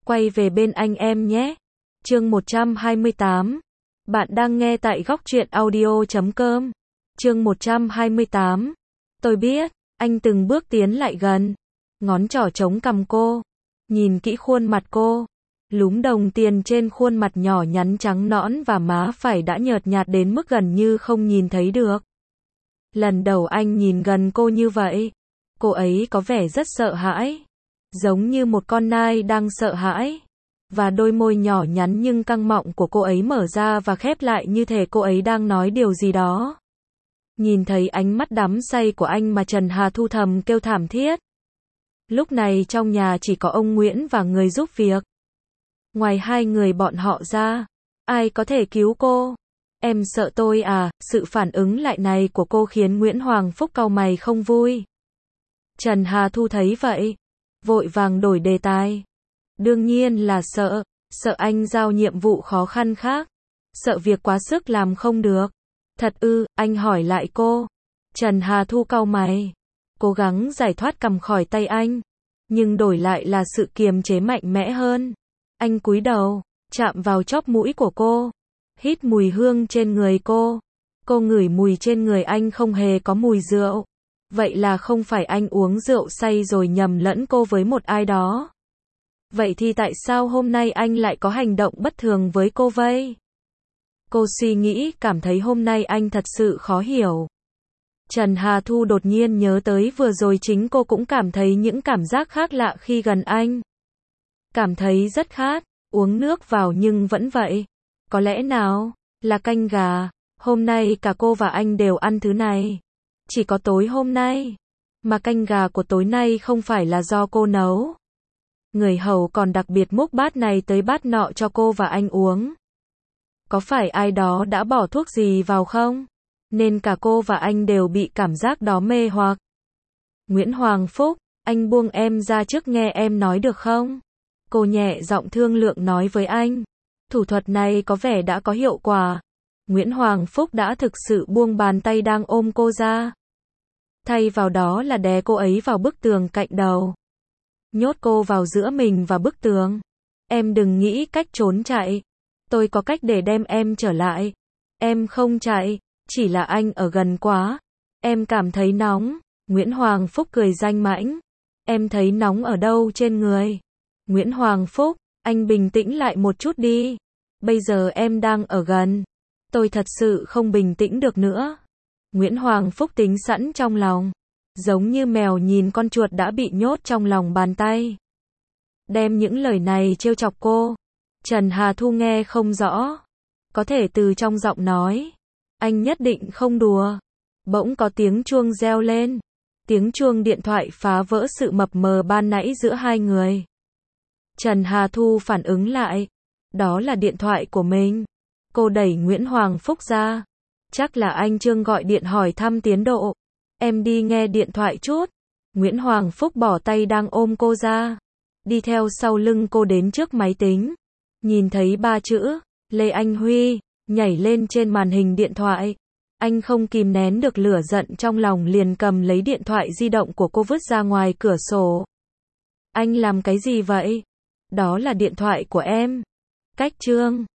quay về bên anh em nhé. Chương 128. Bạn đang nghe tại góc truyện audio.com. Chương 128. Tôi biết, anh từng bước tiến lại gần, ngón trỏ chống cằm cô, nhìn kỹ khuôn mặt cô. Lúm đồng tiền trên khuôn mặt nhỏ nhắn trắng nõn và má phải đã nhợt nhạt đến mức gần như không nhìn thấy được. Lần đầu anh nhìn gần cô như vậy, cô ấy có vẻ rất sợ hãi, giống như một con nai đang sợ hãi. Và đôi môi nhỏ nhắn nhưng căng mọng của cô ấy mở ra và khép lại như thể cô ấy đang nói điều gì đó. Nhìn thấy ánh mắt đắm say của anh mà Trần Hà Thu thầm kêu thảm thiết. Lúc này trong nhà chỉ có ông Nguyễn và người giúp việc. Ngoài hai người bọn họ ra, ai có thể cứu cô? Em sợ tôi à? Sự phản ứng lại này của cô khiến Nguyễn Hoàng Phúc cau mày không vui. Trần Hà Thu thấy vậy, vội vàng đổi đề tài. Đương nhiên là sợ, sợ anh giao nhiệm vụ khó khăn khác, sợ việc quá sức làm không được. Thật ư? Anh hỏi lại cô. Trần Hà Thu cau mày, cố gắng giải thoát cầm khỏi tay anh, nhưng đổi lại là sự kiềm chế mạnh mẽ hơn. Anh cúi đầu, chạm vào chóp mũi của cô, hít mùi hương trên người cô. Cô ngửi mùi trên người anh không hề có mùi rượu. Vậy là không phải anh uống rượu say rồi nhầm lẫn cô với một ai đó. Vậy thì tại sao hôm nay anh lại có hành động bất thường với cô vậy? Cô suy nghĩ, cảm thấy hôm nay anh thật sự khó hiểu. Trần Hà Thu đột nhiên nhớ tới vừa rồi chính cô cũng cảm thấy những cảm giác khác lạ khi gần anh. Cảm thấy rất khát, uống nước vào nhưng vẫn vậy. Có lẽ nào là canh gà, hôm nay cả cô và anh đều ăn thứ này. Chỉ có tối hôm nay, mà canh gà của tối nay không phải là do cô nấu. Người hầu còn đặc biệt múc bát này tới bát nọ cho cô và anh uống. Có phải ai đó đã bỏ thuốc gì vào không? Nên cả cô và anh đều bị cảm giác đó mê hoặc. Nguyễn Hoàng Phúc, anh buông em ra trước nghe em nói được không? Cô nhẹ giọng thương lượng nói với anh. Thủ thuật này có vẻ đã có hiệu quả. Nguyễn Hoàng Phúc đã thực sự buông bàn tay đang ôm cô ra. Thay vào đó là đè cô ấy vào bức tường cạnh đầu. Nhốt cô vào giữa mình và bức tường. Em đừng nghĩ cách trốn chạy. Tôi có cách để đem em trở lại. Em không chạy, chỉ là anh ở gần quá. Em cảm thấy nóng. Nguyễn Hoàng Phúc cười danh mãnh. Em thấy nóng ở đâu trên người? Nguyễn Hoàng Phúc, anh bình tĩnh lại một chút đi. Bây giờ em đang ở gần. Tôi thật sự không bình tĩnh được nữa. Nguyễn Hoàng Phúc tính sẵn trong lòng. Giống như mèo nhìn con chuột đã bị nhốt trong lòng bàn tay. Đem những lời này trêu chọc cô. Trần Hà Thu nghe không rõ. Có thể từ trong giọng nói. Anh nhất định không đùa. Bỗng có tiếng chuông reo lên. Tiếng chuông điện thoại phá vỡ sự mập mờ ban nãy giữa hai người. Trần Hà Thu phản ứng lại. Đó là điện thoại của mình. Cô đẩy Nguyễn Hoàng Phúc ra. Chắc là anh Trương gọi điện hỏi thăm tiến độ. Em đi nghe điện thoại chút. Nguyễn Hoàng Phúc bỏ tay đang ôm cô ra. Đi theo sau lưng cô đến trước máy tính. Nhìn thấy ba chữ, Lê Anh Huy, nhảy lên trên màn hình điện thoại. Anh không kìm nén được lửa giận trong lòng liền cầm lấy điện thoại di động của cô vứt ra ngoài cửa sổ. Anh làm cái gì vậy? Đó là điện thoại của em. Cách Trương.